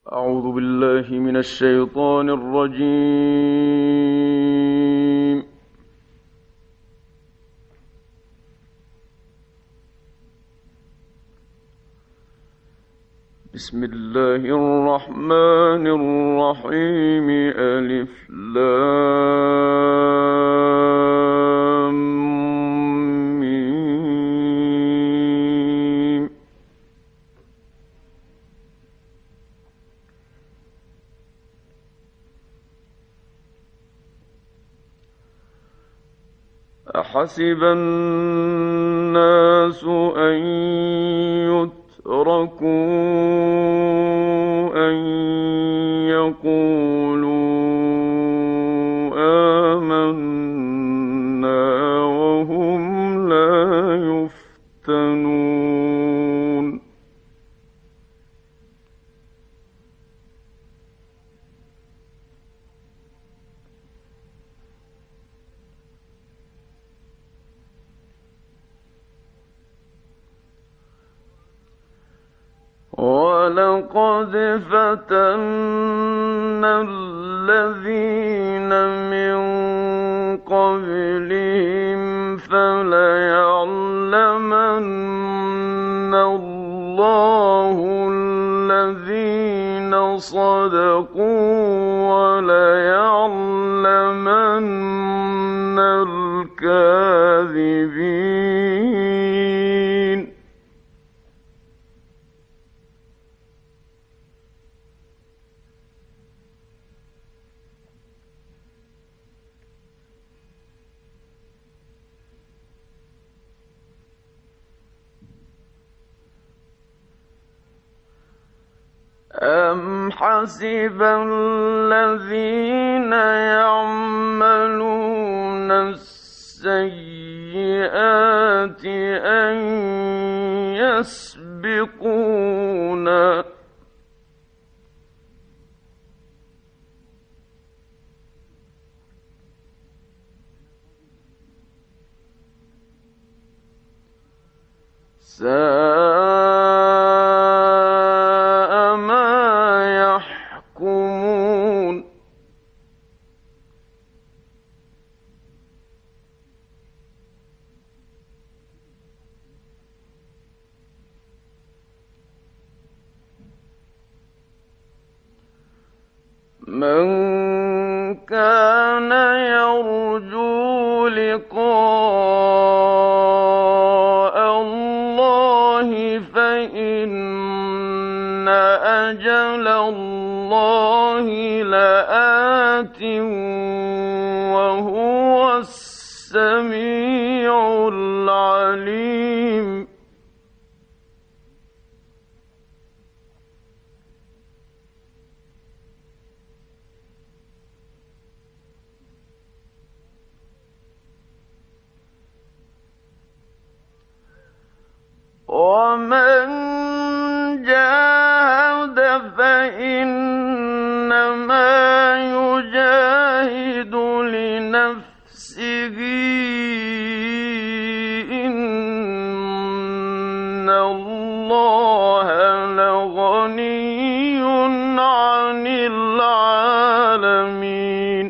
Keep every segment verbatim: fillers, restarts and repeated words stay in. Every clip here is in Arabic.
أعوذ بالله من الشيطان الرجيم. بسم الله الرحمن الرحيم. ألف لام ميم. أحسب الناس أن يتركوا أن يقولوا آمنا وهم لا يفتنون. وَلَقَدْ فَتَنَّا الَّذِينَ مِن قَبْلِهِمْ فَلَيَعْلَمَنَّ اللَّهُ الَّذِينَ صَدَقُوا وَلَيَعْلَمَنَّ الْكَاذِبِينَ. أَمْ حَسِبَ الَّذِينَ يَعْمَلُونَ السَّيِّئَاتِ أَن يَسْبِقُونَا ۚ سَاءَ مَا يَحْكُمُونَ. مَنْ كَانَ يَرْجُو لِقَاءَ اللَّهِ فَإِنَّ أَجَلَ اللَّهِ لَآتٍ وَهُوَ السَّمِيعُ الْعَلِيمُ. وَمَنْ جَاهَدَ فَإِنَّمَا يُجَاهِدُ لِنَفْسِهِ ۚ إِنَّ اللَّهَ لَغَنِيٌّ عَنِ الْعَالَمِينَ.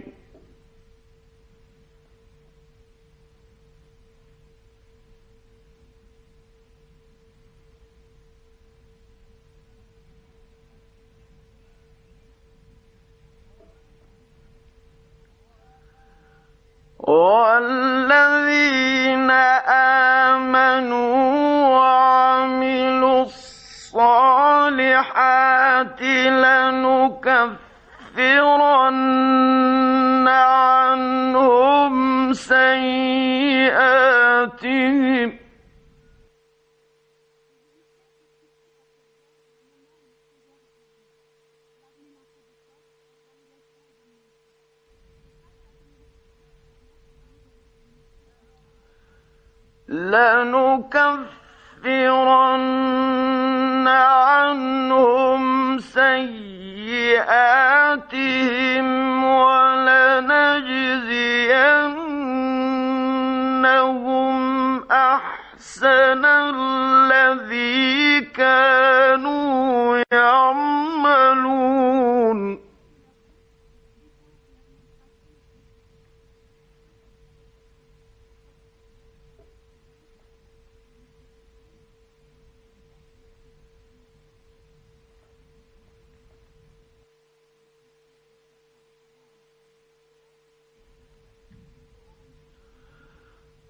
وَالَّذِينَ آمَنُوا وَعَمِلُوا الصَّالِحَاتِ لَنُكَفِّرَنَّ عَنْهُمْ سَيِّئَاتِهِمْ لَنُكَفِّرَنَّ عَنْهُمْ سَيِّئَاتِهِمْ وَلَنَجْزِيَنَّهُمْ أَحْسَنَ الَّذِي كَانُوا يَعْمَلُونَ.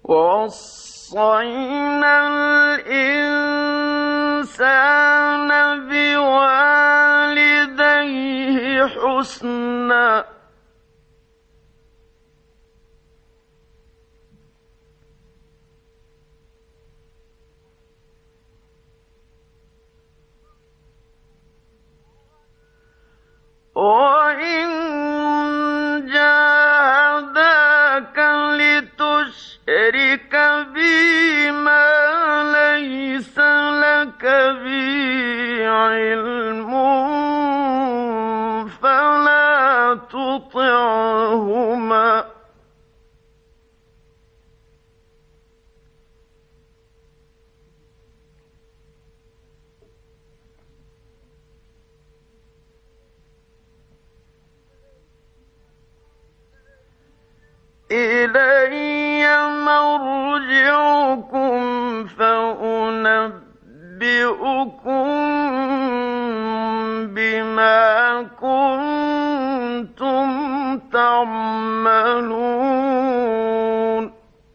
ووصينا الإنسان بوالديه حسنا وإن جاهداك لتشرك بي ما ليس لك به علم فلا تطعهما إلي مرجعكم فأنبئكم بما كنتم تعملون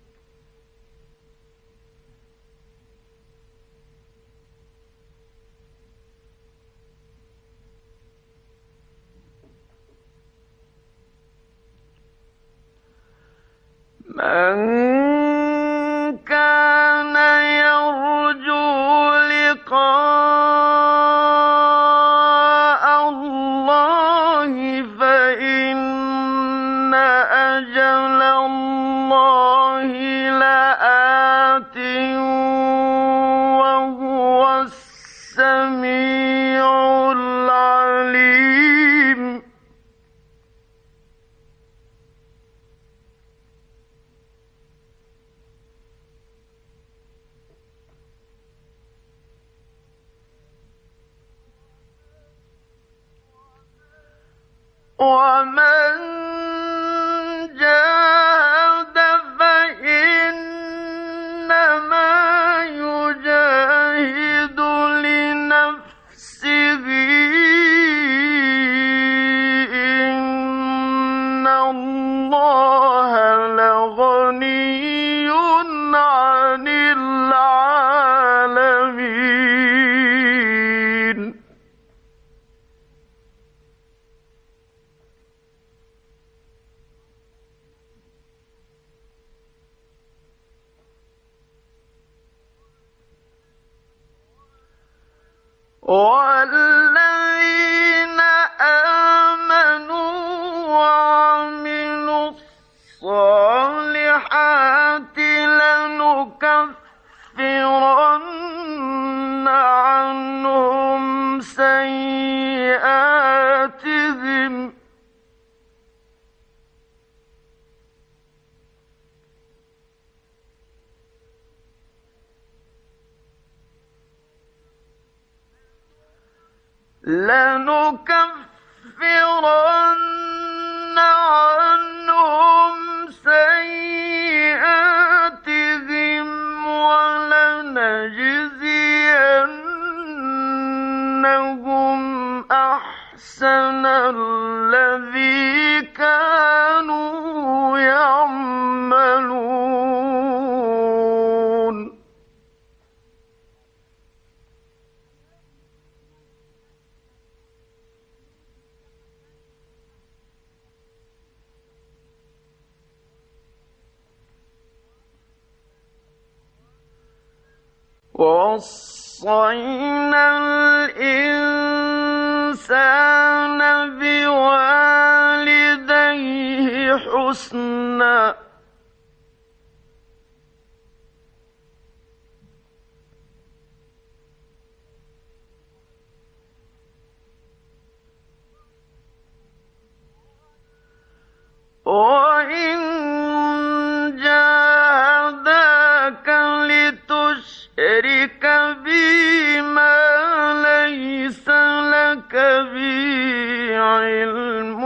من كان يرجو لقاء الله فإن أجل الله لآت وهو السميع العليم ومن جاهد فإنما يجاهد لنفسه إن الله لغني عن العالمين والذين آمنوا وعملوا الصالحات لنكفرن عنهم سيئاتهم لنكفرن عنهم سيئاتهم ولنجزينهم أحسن الذي كانوا يعملون ووصينا الإنسان بوالديه حسنا وإن جاهداك لتشرك بي ما ليس لك به علم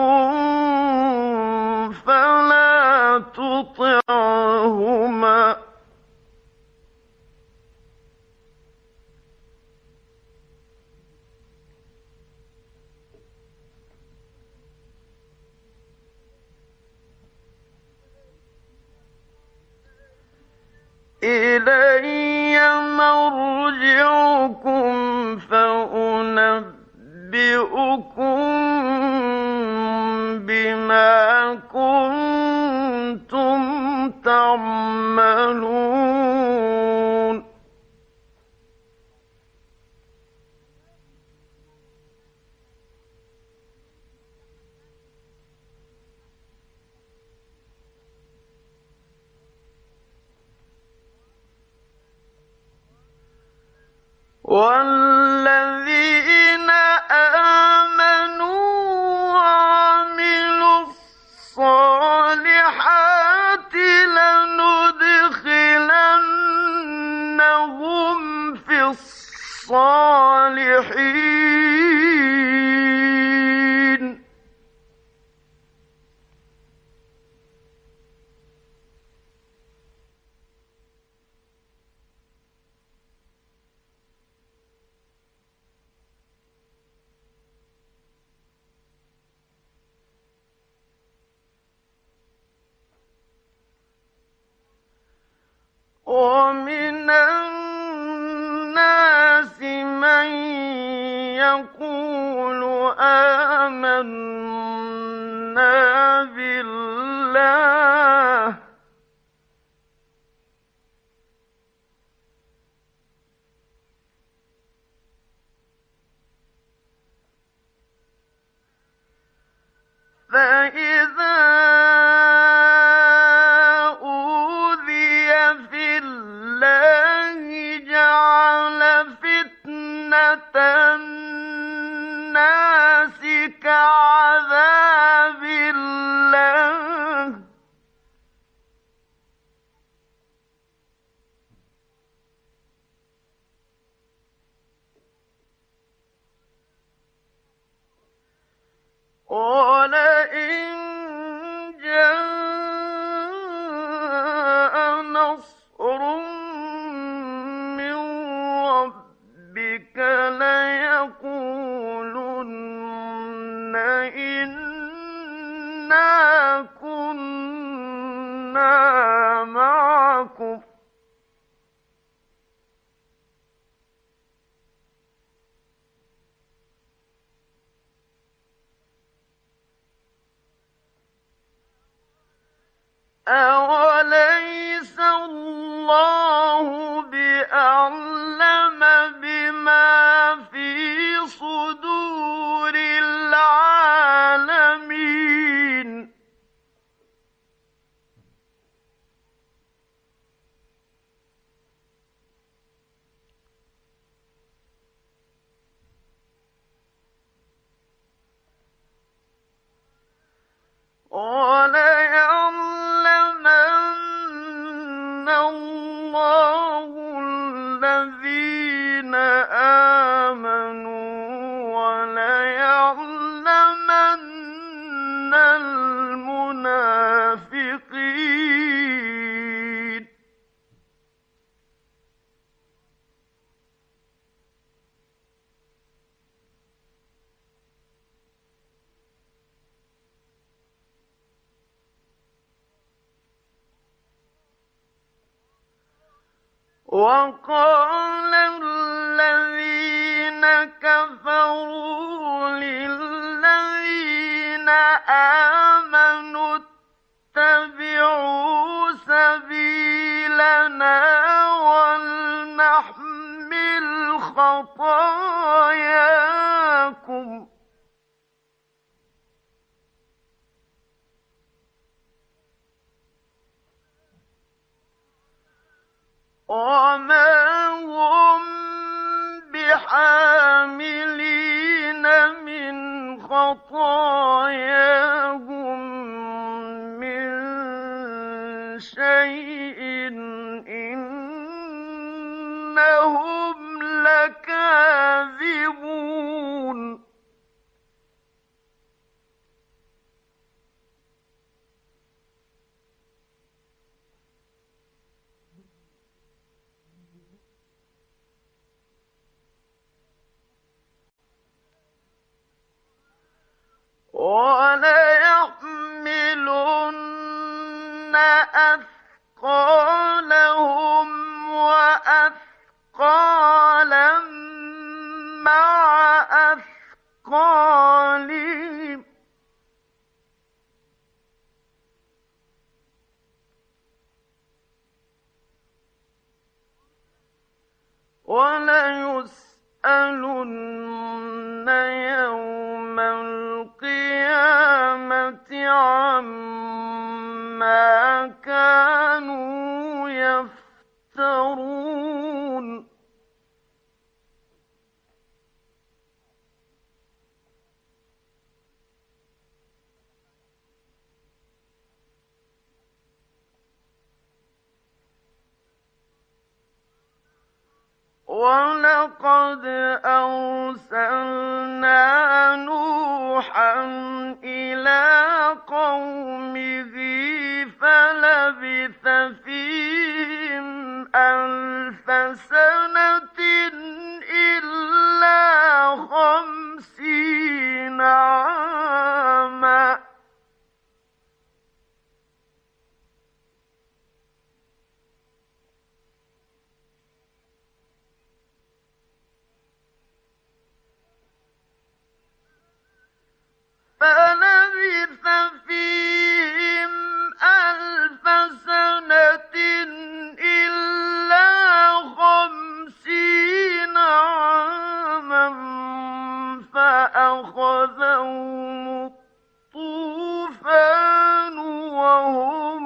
فلا تطعهما بما كنتم تعملون والذين آمنوا وعملوا الصالحات لندخلنهم في الصالحين ومن الناس من يقول آمنا بالله فإذا أوذي في الله جعل فتنة الناس كعذاب الله ولئن جاء نصر من ربك ليقولن إنا كنا معكم أوليس الله بأعلم بما في صدور العالمين وليعلمن الله الذين آمنوا وليعلمن المنافقين وقال الذين كفروا للذين آمنوا اتبعوا سبيلنا ولنحمل خطاياكم وما هم بحاملين من خطاياهم من شيء إنهم لكاذبون وليحملن أثقالهم وأثقالا مع أثقالهم خالهم وَلَيُسْأَلُنَّ يَوْمَ الْقِيَامَةِ عَمَّا كَانُوا يَفْتَرُونَ وَلَقَدْ أَرْسَلْنَا نُوحًا إِلَىٰ قَوْمِهِ فَلَبِثَ فِيهِمْ أَلْفَ سَنَةٍ إِلَّا خَمْسِينَ عَامًا فَلَبِثَ فِيهِمْ أَلْفَ سَنَةٍ إِلَّا خَمْسِينَ عَامًا فَأَخَذَهُمُ الطُّوفَانُ وَهُمْ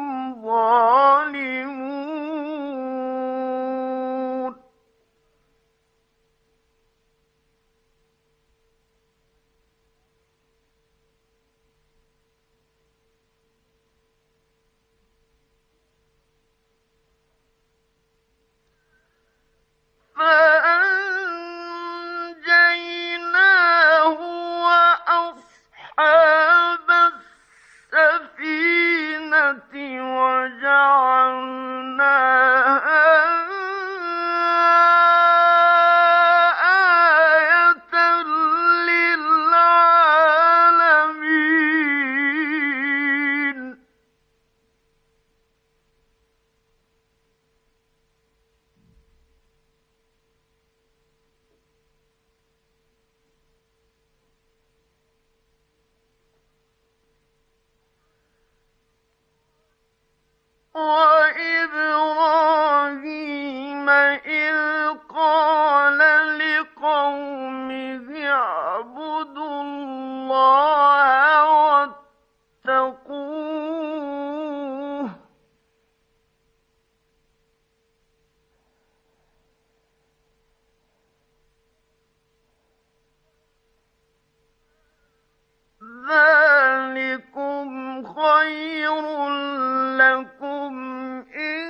ظَالِمُونَ فَأَنجَيْنَاهُ وَأَصْحَابَ السَّفِينَةِ وَجَعَلْنَاهَا آيَةً لِّلْعَالَمِينَ وَإِبْرَاهِيمَ إِذْ قَالَ لِقَوْمِهِ اعْبُدُوا اللَّهَ وَاتَّقُوهُ ذَٰلِكُمْ خَيْرٌ لَّكُمْ إِن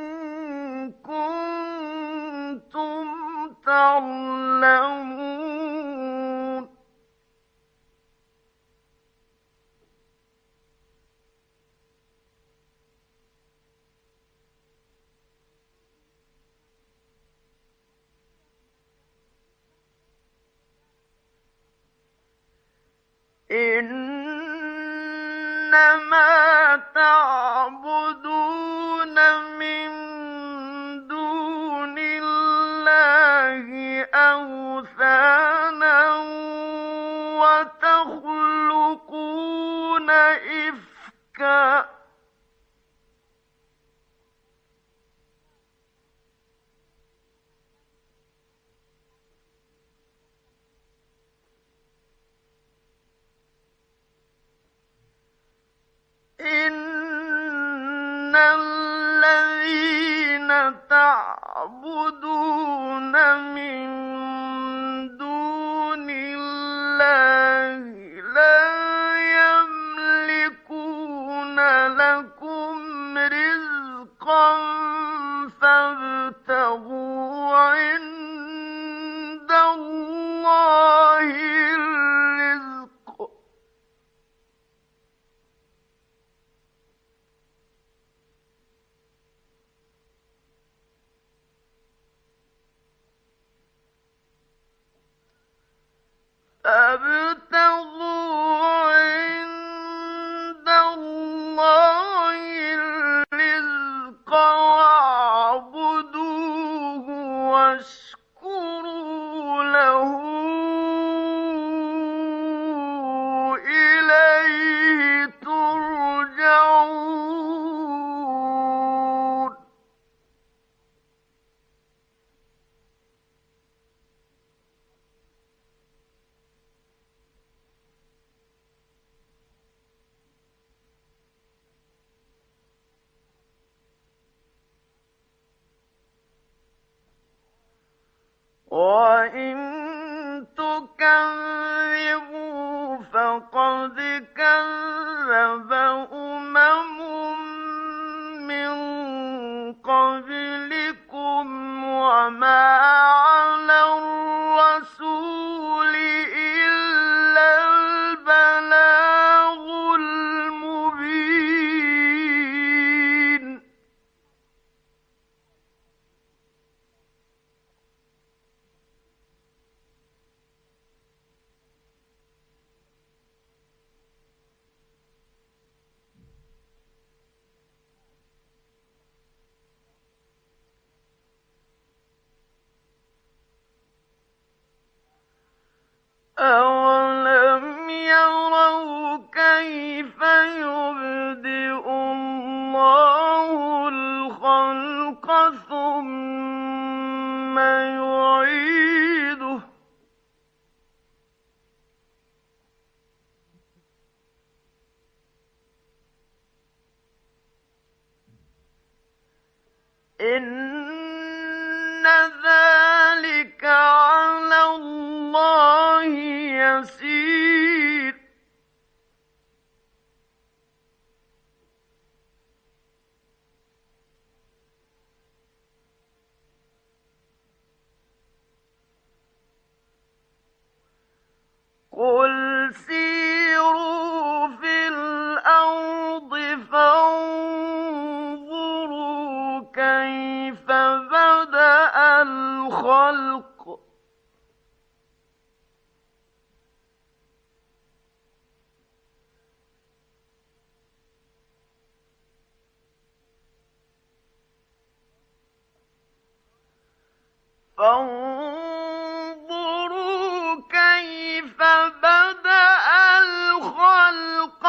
كُنتُمْ تَعْلَمُونَ إِنَّمَا تَعْبُدُونَ مِن دُونِ اللَّهِ أَوْثَانًا وَتَخْلُقُونَ إِفْكًا إِنَّ الَّذِينَ تَعْبُدُونَ مِن دُونِ اللَّهِ لَا يَمْلِكُونَ لَكُمْ رِزْقًا فَابْتَغُوا عِندَ اللَّهِ الرِّزْقَ فَابْتَغُوا عِندَ اللَّهِ الرِّزْقَ وَاعْبُدُوهُ وَاشْكُرُوا لَهُ وَإِن تُكَذِّبُوا فَقَدْ كَذَّبَ أُمَمٌ مِّن قَبْلِكُمْ ۖ وَمَا عَلَى الرَّسُولِ إِلَّا الْبَلَاغُ الْمُبِينُ. أَوَلَمْ يَرَوْا كَيْفَ يُبْدِئُ اللَّهُ الْخَلْقَ ثُمَّ يُعِيدُهُ ۚ إِنَّ ذَٰلِكَ عَلَى اللَّهِ يَسِيرٌ. قُلْ سِيرُوا فِي الْأَرْضِ فَانظُرُوا كَيْفَ بَدَأَ الْخَلْقَ ۚ فانظروا كيف بدأ الخلق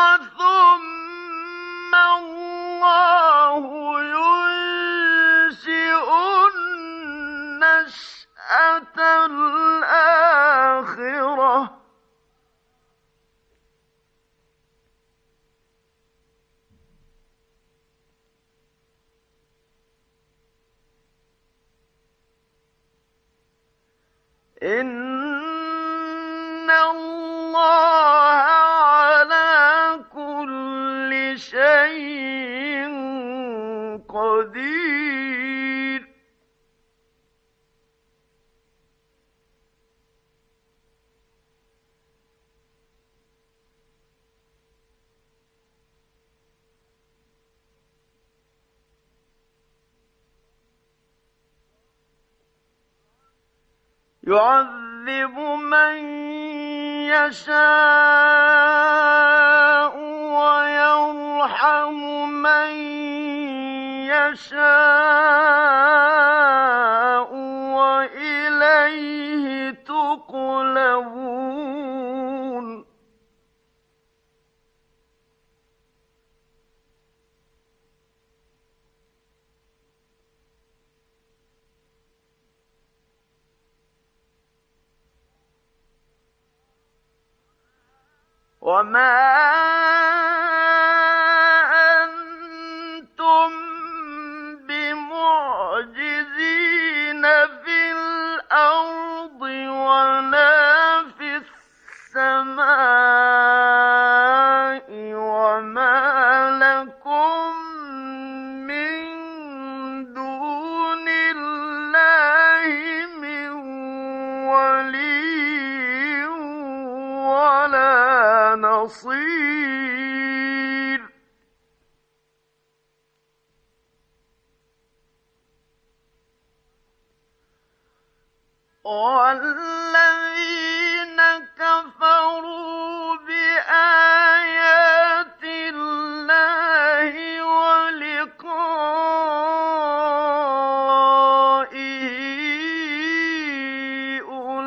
ثم الله ينشئ النشأة الآخرة ۚ إِنَّ اللَّهَ عَلَىٰ كُلِّ شَيْءٍ قَدِيرٌ. يُعَذِّبُ مَن يَشَاءُ وَيَرْحَمُ مَن يَشَاءُ ۖ وَإِلَيْهِ تُقْلَبُونَ. وَمَا أَنتُم بِمُعْجِزِينَ فِي الْأَرْضِ وَلَا فِي السَّمَاءِ ۖ وَمَا لَكُم مِّن دُونِ اللَّهِ مِن وَلِيٍّ وَلَا نَصِيرٍ. وَالَّذِينَ كَفَرُوا بِآيَاتِ اللَّهِ وَلِقَائِهِ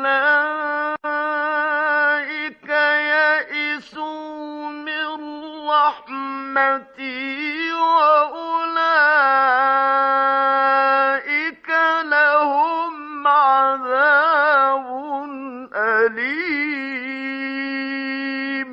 أُولَٰئِكَ يَئِسُوا مِن رَّحْمَتِي وَأُولَٰئِكَ لَهُمْ عَذَابٌ أَلِيمٌ.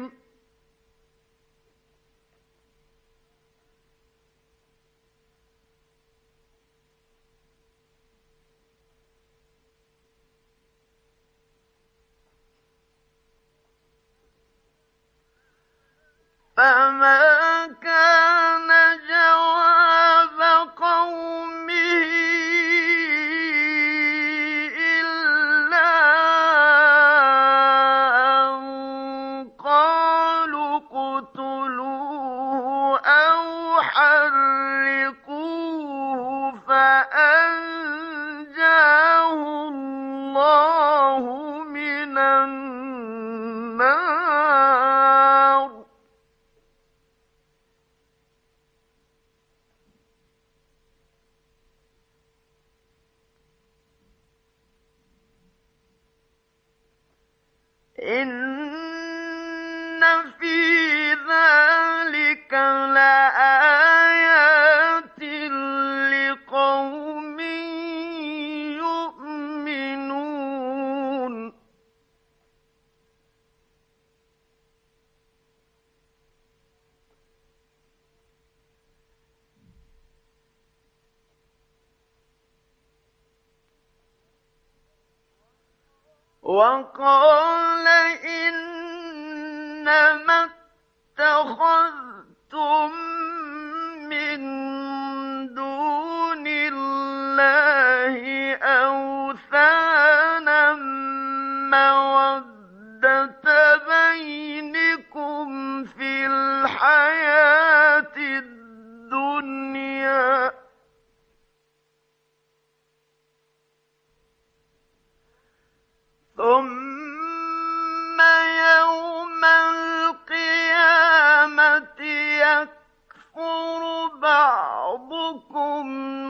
فما كان جواب قومه إلا أن قالوا اقتلوه أو حرقوه فأنجاه الله من النار. إن في ذلك لآيات لقوم يؤمنون. وقال إنما اتخذتم من دون الله أوثانا مودة بينكم في الحياة الدنيا ثم يوم القيامة يكفر بعضكم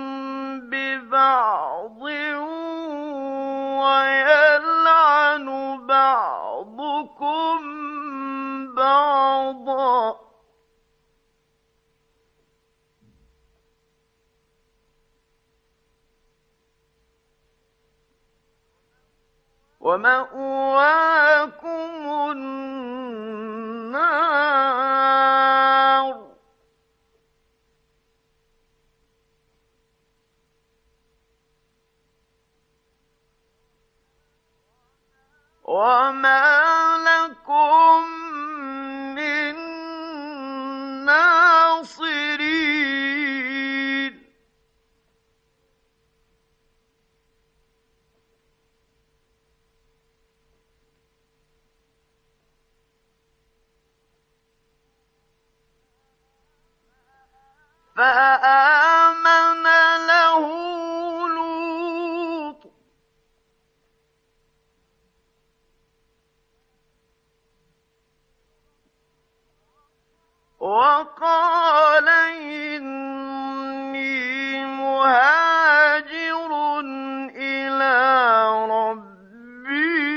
ببعض ويلعن بعضكم بعضا. ومأواكم النار. وما لكم من ناصرين. فآمن له لوط وقال إني مهاجر إلى ربي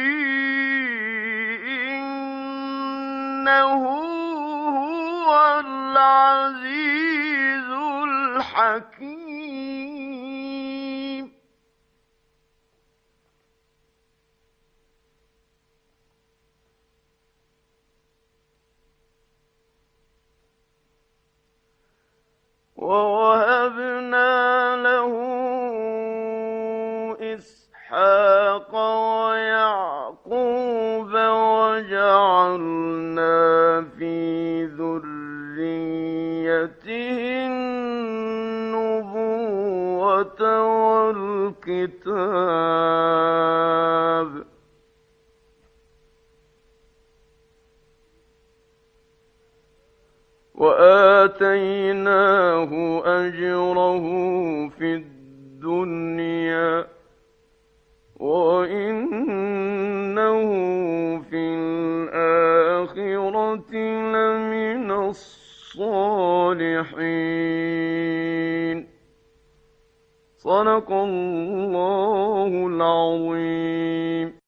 إنه هو العزيز الحكيم. ووهبنا له إسحاق ويعقوب وجعلنا في ذريته النبوة والكتاب وآتيناه أجره في الدنيا وإنه في الآخرة لمن الصالحين. صدق الله العظيم.